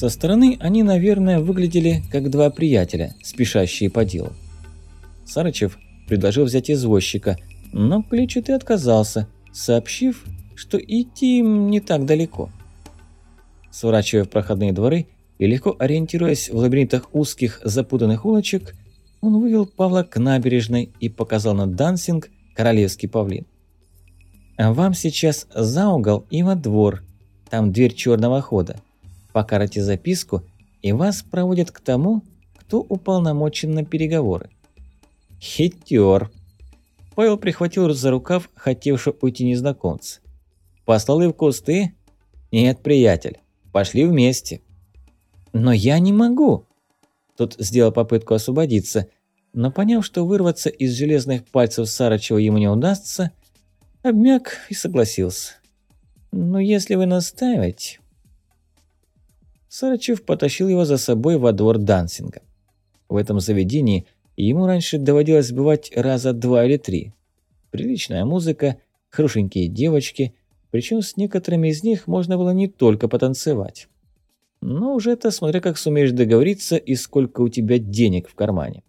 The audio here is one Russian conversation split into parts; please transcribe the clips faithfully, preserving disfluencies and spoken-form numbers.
Со стороны они, наверное, выглядели как два приятеля, спешащие по делу. Сарычев предложил взять извозчика, но клетчатый отказался, сообщив, что идти им не так далеко. Сворачивая в проходные дворы и легко ориентируясь в лабиринтах узких запутанных улочек, он вывел Павла к набережной и показал на Дансинг королевский павлин. «Вам сейчас за угол и во двор, там дверь черного хода. Покажите записку, и вас проводят к тому, кто уполномочен на переговоры». «Хитер!» Павел прихватил за рукав хотевшего уйти незнакомца. «Послал и в кусты?» «Нет, приятель, пошли вместе». «Но я не могу!» Тот сделал попытку освободиться, но поняв, что вырваться из железных пальцев Сарычева ему не удастся, обмяк и согласился. «Ну, если вы настаиваете...» Сарычев потащил его за собой во двор Дансинга. В этом заведении ему раньше доводилось бывать раза два или три. Приличная музыка, хорошенькие девочки, причем с некоторыми из них можно было не только потанцевать. Но уже это смотря как сумеешь договориться и сколько у тебя денег в кармане.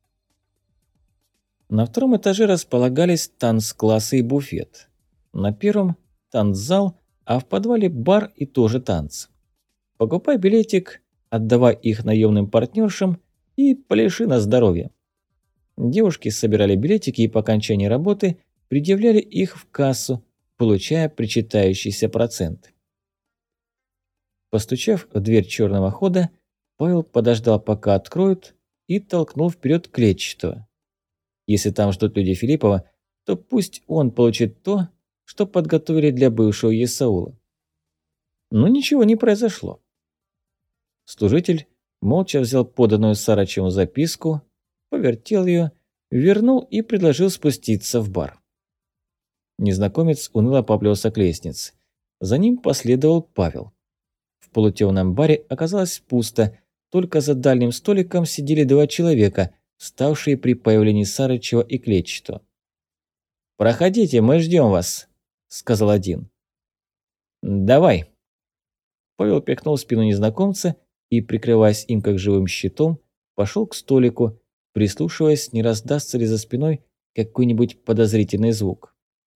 На втором этаже располагались танцклассы и буфет. На первом – танцзал, а в подвале бар и тоже танцы. Покупай билетик, отдавай их наемным партнершам и пляши на здоровье. Девушки собирали билетики и по окончании работы предъявляли их в кассу, получая причитающиеся проценты. Постучав в дверь черного хода, Павел подождал, пока откроют, и толкнул вперед клетчатого. Если там ждут люди Филиппова, то пусть он получит то, что подготовили для бывшего Есаула. Но ничего не произошло. Служитель молча взял поданную Сарычеву записку, повертел ее, вернул и предложил спуститься в бар. Незнакомец уныло поплелся к лестнице. За ним последовал Павел. В полутемном баре оказалось пусто, только за дальним столиком сидели два человека, вставшие при появлении Сарычева и клетчатого. «Проходите, мы ждем вас», — сказал один. «Давай». Павел пихнул спину незнакомца и, прикрываясь им как живым щитом, пошел к столику, прислушиваясь, не раздастся ли за спиной какой-нибудь подозрительный звук.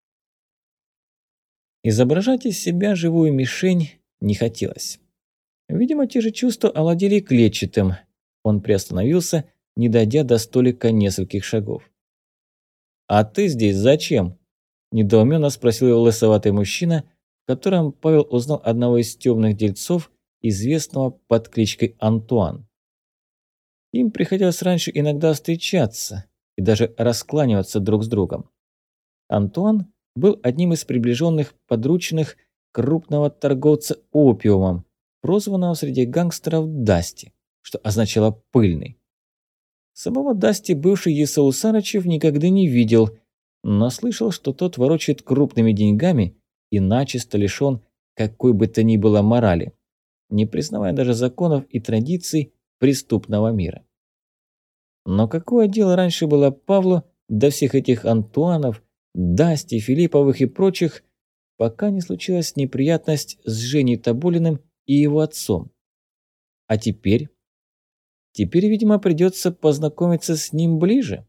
Изображать из себя живую мишень не хотелось. Видимо, те же чувства овладели клетчатым. Он приостановился, не дойдя до столика нескольких шагов. «А ты здесь зачем?» – недоуменно спросил его лысоватый мужчина, в котором Павел узнал одного из темных дельцов, известного под кличкой Антуан. Им приходилось раньше иногда встречаться и даже раскланиваться друг с другом. Антуан был одним из приближенных подручных крупного торговца опиумом, прозванного среди гангстеров Дасти, что означало «пыльный». Самого Дасти бывший Есаул Сарычев никогда не видел, но слышал, что тот ворочает крупными деньгами и начисто лишен какой бы то ни было морали, не признавая даже законов и традиций преступного мира. Но какое дело раньше было Павлу до всех этих Антуанов, Дасти, Филипповых и прочих, пока не случилась неприятность с Женей Тоболиным и его отцом. А теперь? Теперь, видимо, придется познакомиться с ним ближе.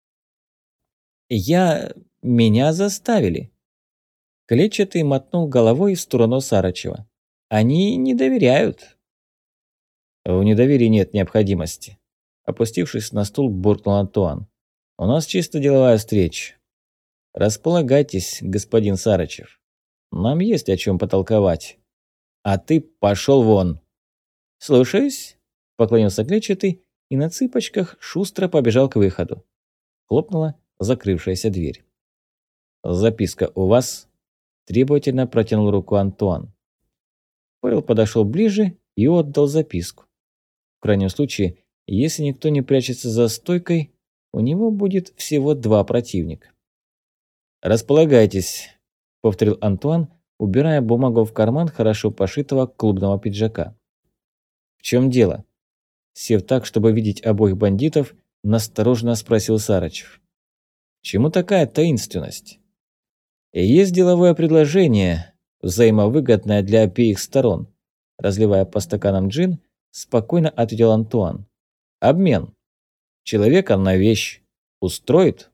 Я... меня заставили. Клетчатый мотнул головой в сторону Сарычева. Они не доверяют. В недоверии нет необходимости. Опустившись на стул, буркнул Антуан. У нас чисто деловая встреча. Располагайтесь, господин Сарычев. Нам есть о чем потолковать. А ты пошел вон. Слушаюсь, поклонился клетчатый и на цыпочках шустро побежал к выходу. Хлопнула закрывшаяся дверь. «Записка у вас?» – требовательно протянул руку Антуан. Павел подошел ближе и отдал записку. В крайнем случае, если никто не прячется за стойкой, у него будет всего два противника. «Располагайтесь», – повторил Антуан, убирая бумагу в карман хорошо пошитого клубного пиджака. «В чем дело?» Сев так, чтобы видеть обоих бандитов, настороженно спросил Сарычев. «Чему такая таинственность?» «Есть деловое предложение, взаимовыгодное для обеих сторон. Разливая по стаканам джин, спокойно ответил Антуан. Обмен. Человека на вещь. Устроит?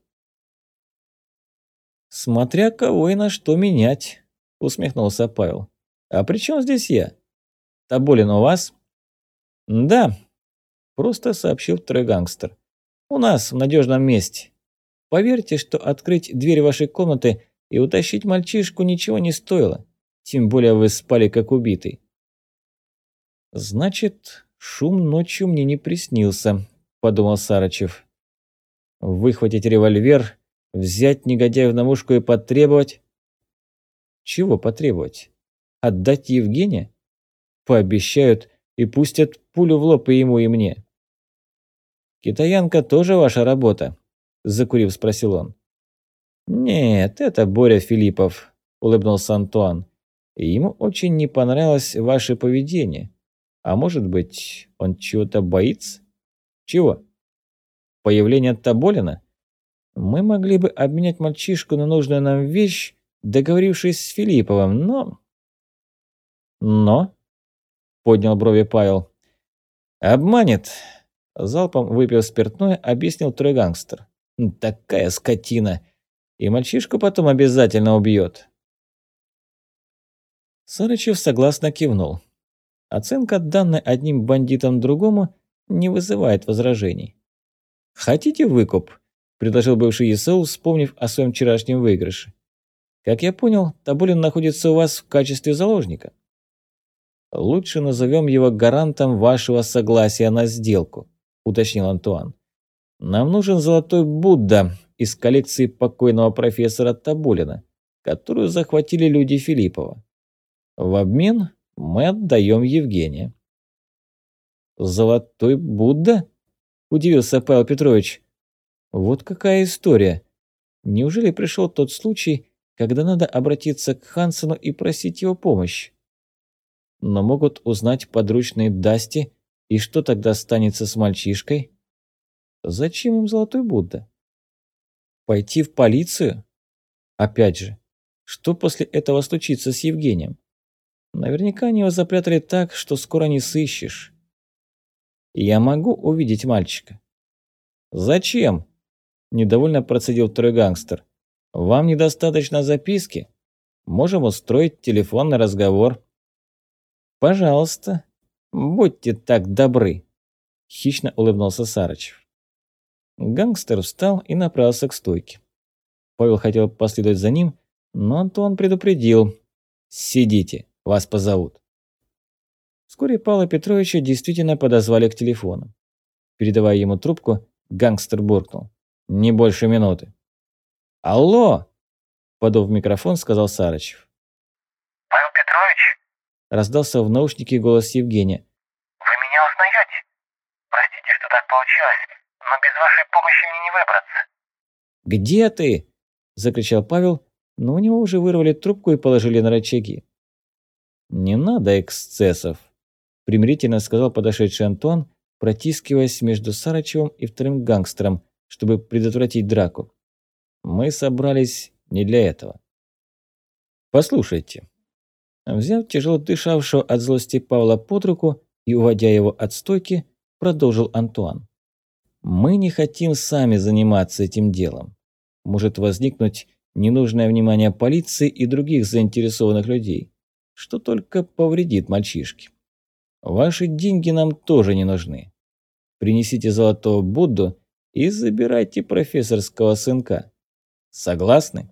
Смотря кого и на что менять, усмехнулся Павел. А при чем здесь я? Тоболин у вас? Да, просто сообщил второй гангстер. У нас в надежном месте. Поверьте, что открыть дверь вашей комнаты и утащить мальчишку ничего не стоило. Тем более вы спали как убитый. Значит, шум ночью мне не приснился, подумал Сарычев. Выхватить револьвер, взять негодяя на мушку и потребовать... Чего потребовать? Отдать Евгения? Пообещают и пустят пулю в лоб и ему, и мне. «Китаянка тоже ваша работа?» – закурив, спросил он. «Нет, это Боря Филиппов», – улыбнулся Антуан. И ему очень не понравилось ваше поведение. А может быть, он чего-то боится? Чего? Появление Тоболина? Мы могли бы обменять мальчишку на нужную нам вещь, договорившись с Филипповым, но... Но? Поднял брови Павел. Обманет. Залпом выпив спиртное, объяснил второй гангстер. Такая скотина. И мальчишку потом обязательно убьет. Сарычев согласно кивнул. Оценка, данная одним бандитом другому, не вызывает возражений. «Хотите выкуп?» – предложил бывший ЕСУ, вспомнив о своем вчерашнем выигрыше. «Как я понял, Тоболин находится у вас в качестве заложника. Лучше назовем его гарантом вашего согласия на сделку», – уточнил Антуан. «Нам нужен золотой Будда из коллекции покойного профессора Тоболина, которую захватили люди Филиппова. В обмен мы отдаем Евгения». «Золотой Будда?» – удивился Павел Петрович. «Вот какая история. Неужели пришел тот случай, когда надо обратиться к Хансену и просить его помощи? Но могут узнать подручные Дасти, и что тогда станется с мальчишкой? Зачем им Золотой Будда? Пойти в полицию? Опять же, что после этого случится с Евгением? Наверняка они его запрятали так, что скоро не сыщешь. Я могу увидеть мальчика?» «Зачем?» – недовольно процедил второй гангстер. «Вам недостаточно записки? Можем устроить телефонный разговор». «Пожалуйста, будьте так добры», – хищно улыбнулся Сарычев. Гангстер встал и направился к стойке. Павел хотел последовать за ним, но Антон предупредил. «Сидите, вас позовут». Вскоре Павла Петровича действительно подозвали к телефону. Передавая ему трубку, гангстер буркнул. «Не больше минуты». «Алло!» – подув в микрофон, сказал Сарычев. «Павел Петрович?» – раздался в наушнике голос Евгения. «Вы меня узнаете? Простите, что так получилось, но без вашей помощи мне не выбраться». «Где ты?» – закричал Павел, но у него уже вырвали трубку и положили на рычаги. «Не надо эксцессов», – примирительно сказал подошедший Антуан, протискиваясь между Сарычевым и вторым гангстером, чтобы предотвратить драку. «Мы собрались не для этого». «Послушайте». Взяв тяжело дышавшего от злости Павла под руку и уводя его от стойки, продолжил Антуан. «Мы не хотим сами заниматься этим делом. Может возникнуть ненужное внимание полиции и других заинтересованных людей, что только повредит мальчишке. Ваши деньги нам тоже не нужны. Принесите золотого Будду и забирайте профессорского сынка. Согласны?»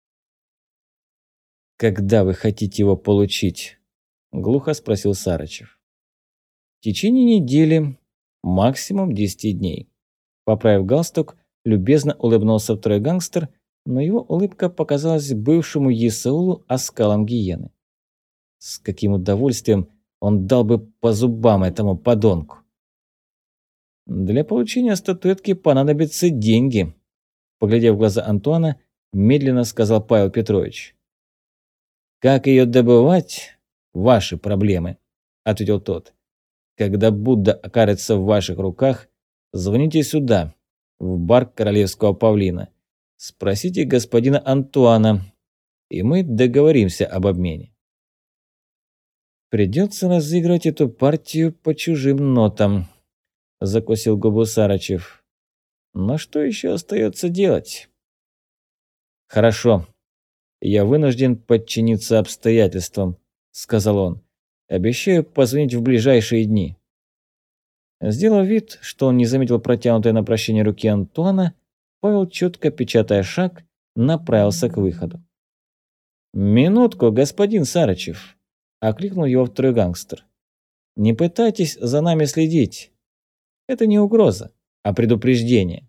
«Когда вы хотите его получить?» – глухо спросил Сарычев. «В течение недели, максимум десяти дней». Поправив галстук, любезно улыбнулся второй гангстер, но его улыбка показалась бывшему Есаулу оскалом гиены. С каким удовольствием он дал бы по зубам этому подонку. «Для получения статуэтки понадобятся деньги», – поглядев в глаза Антуана, медленно сказал Павел Петрович. «Как ее добывать – ваши проблемы», – ответил тот. «Когда Будда окажется в ваших руках, звоните сюда, в бар Королевского Павлина. Спросите господина Антуана, и мы договоримся об обмене». Придется разыгрывать эту партию по чужим нотам, закусил губу Сарычев. Но что еще остается делать? Хорошо. Я вынужден подчиниться обстоятельствам, сказал он. Обещаю позвонить в ближайшие дни. Сделав вид, что он не заметил протянутой на прощение руки Антуана, Павел, четко печатая шаг, направился к выходу. «Минутку, господин Сарычев!» – окликнул его второй гангстер. «Не пытайтесь за нами следить. Это не угроза, а предупреждение».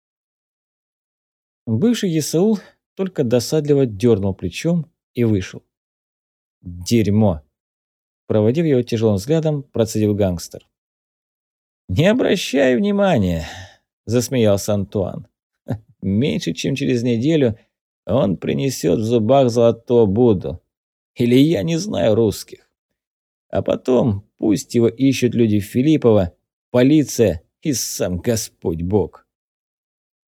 Бывший ЕСАУЛ только досадливо дернул плечом и вышел. «Дерьмо!» – проводив его тяжелым взглядом, процедил гангстер. «Не обращай внимания!» – засмеялся Антуан. «Меньше чем через неделю он принесет в зубах золотого Будду. Или я не знаю русских. А потом пусть его ищут люди Филиппова, полиция и сам Господь Бог».